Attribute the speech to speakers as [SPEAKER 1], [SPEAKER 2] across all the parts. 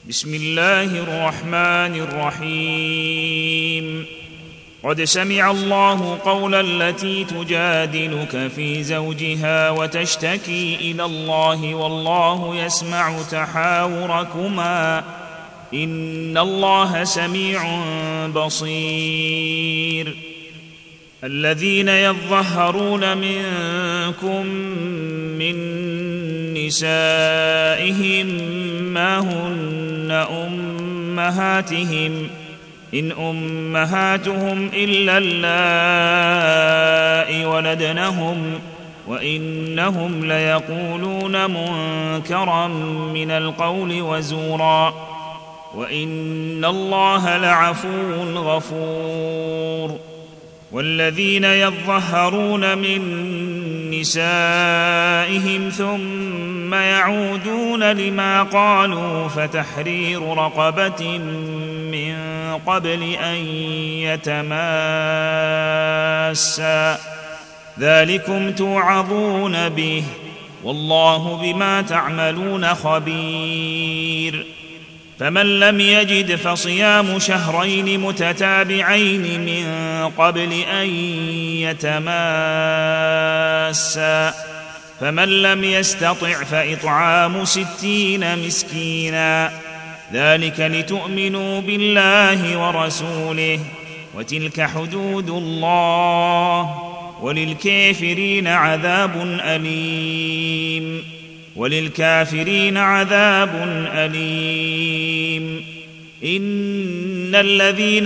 [SPEAKER 1] بسم الله الرحمن الرحيم. قد سمع الله قول التي تجادلك في زوجها وتشتكي إلى الله والله يسمع تحاوركما إن الله سميع بصير. الذين يظهرون منكم من نسائهم ما هن أمهاتهم إن أمهاتهم إلا اللائي ولدنهم وإنهم ليقولون منكرا من القول وزورا وإن الله لعفو غفور. والذين يظهرون من نسائهم ثم يعودون لما قالوا فتحرير رقبة من قبل أن يتماسا ذلكم توعظون به والله بما تعملون خبير. فمن لم يجد فصيام شهرين متتابعين من قبل أن يتماسا فمن لم يستطع فإطعام 60 مسكينا ذلك لتؤمنوا بالله ورسوله وتلك حدود الله وللكافرين عذاب أليم إن الذين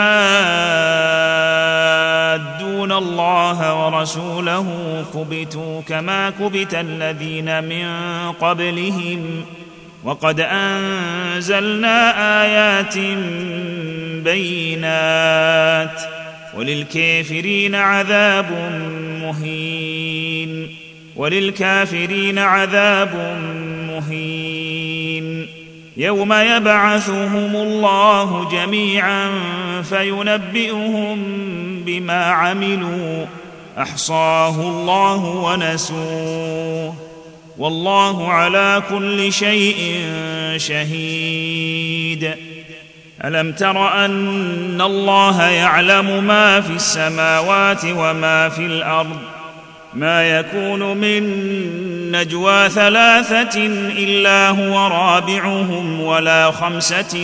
[SPEAKER 1] يحادون الله ورسوله كبتوا كما كبت الذين من قبلهم وقد أنزلنا آيات بينات وللكافرين عذاب مهين. يوم يبعثهم الله جميعا فينبئهم بما عملوا أحصاه الله ونسوه والله على كل شيء شهيد. ألم تر أن الله يعلم ما في السماوات وما في الأرض ما يكون من نجوى 3 إلا هو رابعهم ولا 5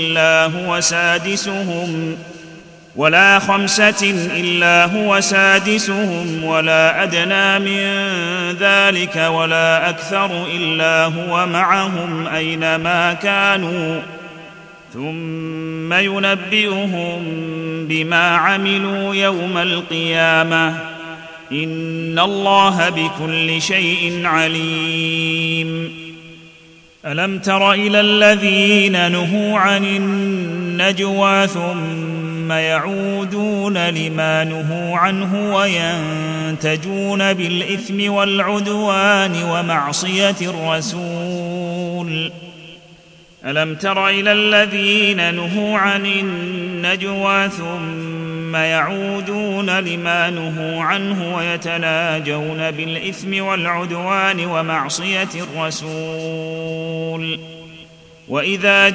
[SPEAKER 1] إلا هو سادسهم ولا أدنى من ذلك ولا أكثر إلا هو معهم أينما كانوا ثم ينبئهم بما عملوا يوم القيامة إن الله بكل شيء عليم. ألم تر إلى الذين نهوا عن النجوى ثم يعودون لما نهوا عنه وينتجون بالإثم والعدوان ومعصية الرسول. ألم تر إلى الذين نهوا عن النجوى ثم يعودون لما نهوا عنه ويتناجون بالإثم والعدوان ومعصية الرسول وإذا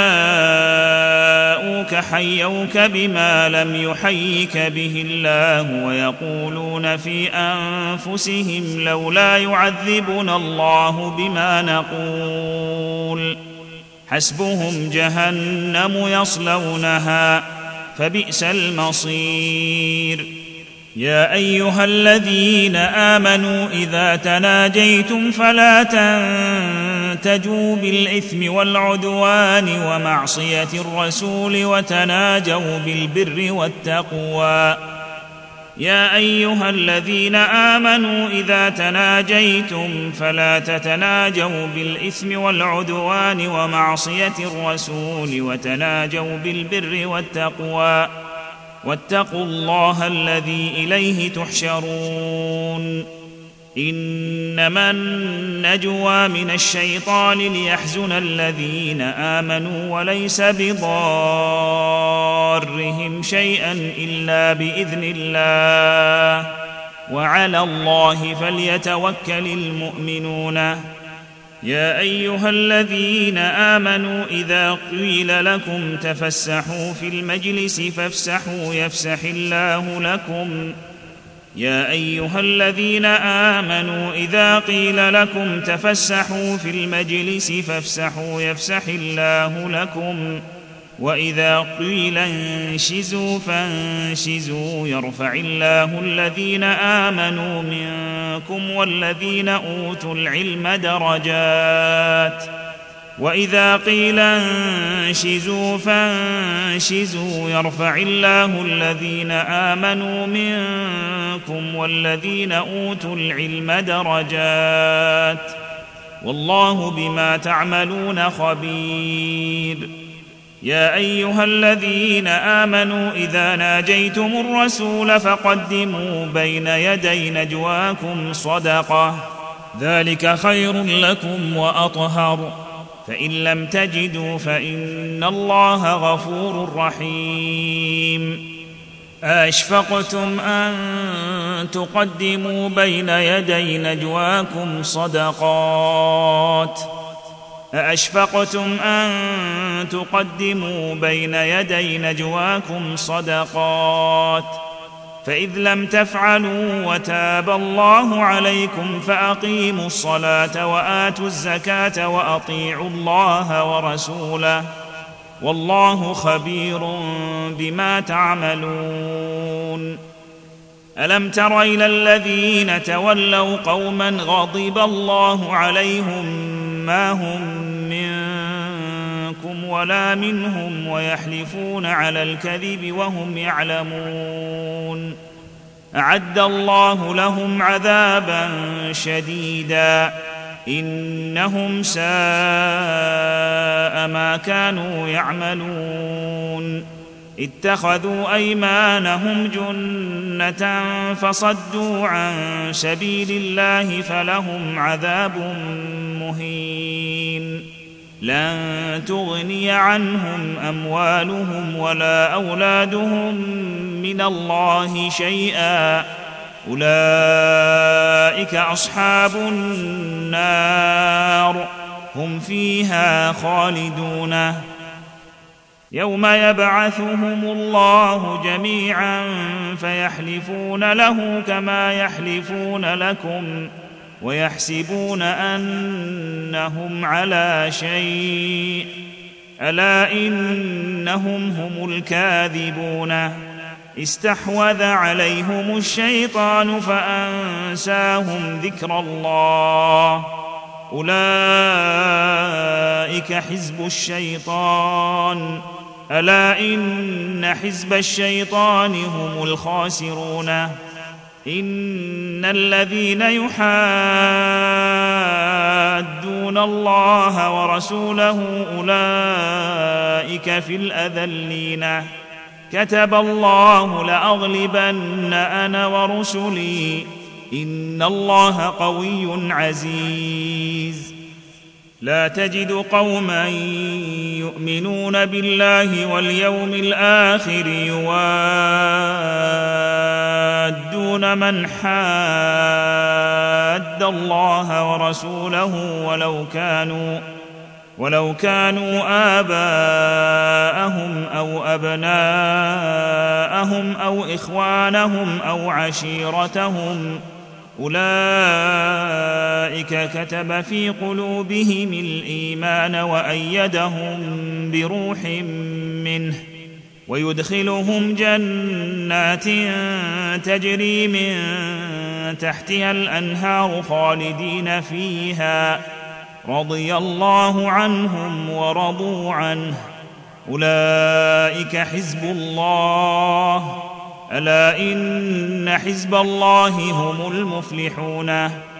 [SPEAKER 1] جاءوك حيوك بما لم يحيك به الله ويقولون في أنفسهم لولا يعذبنا الله بما نقول حسبهم جهنم يصلونها فبئس المصير. يا أيها الذين آمنوا إذا تناجيتم فلا تنتجوا بالإثم والعدوان ومعصية الرسول وتناجوا بالبر والتقوى. يا أيها الذين آمنوا إذا تناجيتم فلا تتناجوا بالإثم والعدوان ومعصية الرسول وتناجوا بالبر والتقوى واتقوا الله الذي إليه تحشرون. إنما النجوى من الشيطان ليحزن الذين آمنوا وليس بضارهم شيئا إلا بإذن الله وعلى الله فليتوكل المؤمنون. يا أيها الذين آمنوا إذا قيل لكم تفسحوا في المجلس فافسحوا يفسح الله لكم يا أيها الذين آمنوا إذا قيل لكم تفسحوا في المجلس فافسحوا يفسح الله لكم وإذا قيل انشزوا فانشزوا يرفع الله الذين آمنوا منكم والذين أوتوا العلم درجات وإذا قيل انشزوا فانشزوا يرفع الله الذين آمنوا منكم والذين أوتوا العلم درجات والله بما تعملون خبير يا أيها الذين آمنوا إذا ناجيتم الرسول فقدموا بين يدي نجواكم صدقة ذلك خير لكم وأطهر فإن لم تجدوا فإن الله غفور رحيم أأشفقتم أن تقدموا بين يدي نجواكم صدقات أأشفقتم أن تقدموا بين يدي نجواكم صدقات فإذ لم تفعلوا وتاب الله عليكم فأقيموا الصلاة وآتوا الزكاة وأطيعوا الله ورسوله والله خبير بما تعملون ألم تر إلى الذين تولوا قوما غضب الله عليهم ما هم منكم ولا منهم ويحلفون على الكذب وهم يعلمون أعد الله لهم عذابا شديدا إنهم ساء ما كانوا يعملون اتخذوا أيمانهم جنة فصدوا عن سبيل الله فلهم عذاب مهين لن تغني عنهم أموالهم ولا أولادهم من الله شيئا أولئك أصحاب النار هم فيها خالدون يوم يبعثهم الله جميعا فيحلفون له كما يحلفون لكم ويحسبون أنهم على شيء ألا إنهم هم الكاذبون استحوذ عليهم الشيطان فأنساهم ذكر الله أولئك حزب الشيطان ألا إن حزب الشيطان هم الخاسرون إن الذين يحادون الله ورسوله أولئك في الأذلين كتب الله لأغلبن أنا ورسلي إن الله قوي عزيز لا تجد قوما يؤمنون بالله واليوم الآخر يوادون من حاد الله ورسوله ولو كانوا آباءهم أو أبناءهم أو إخوانهم أو عشيرتهم أولئك كتب في قلوبهم الإيمان وأيدهم بروح منه ويدخلهم جنات تجري من تحتها الأنهار خالدين فيها رضي الله عنهم ورضوا عنه أولئك حزب الله ألا إن حزب الله هم المفلحون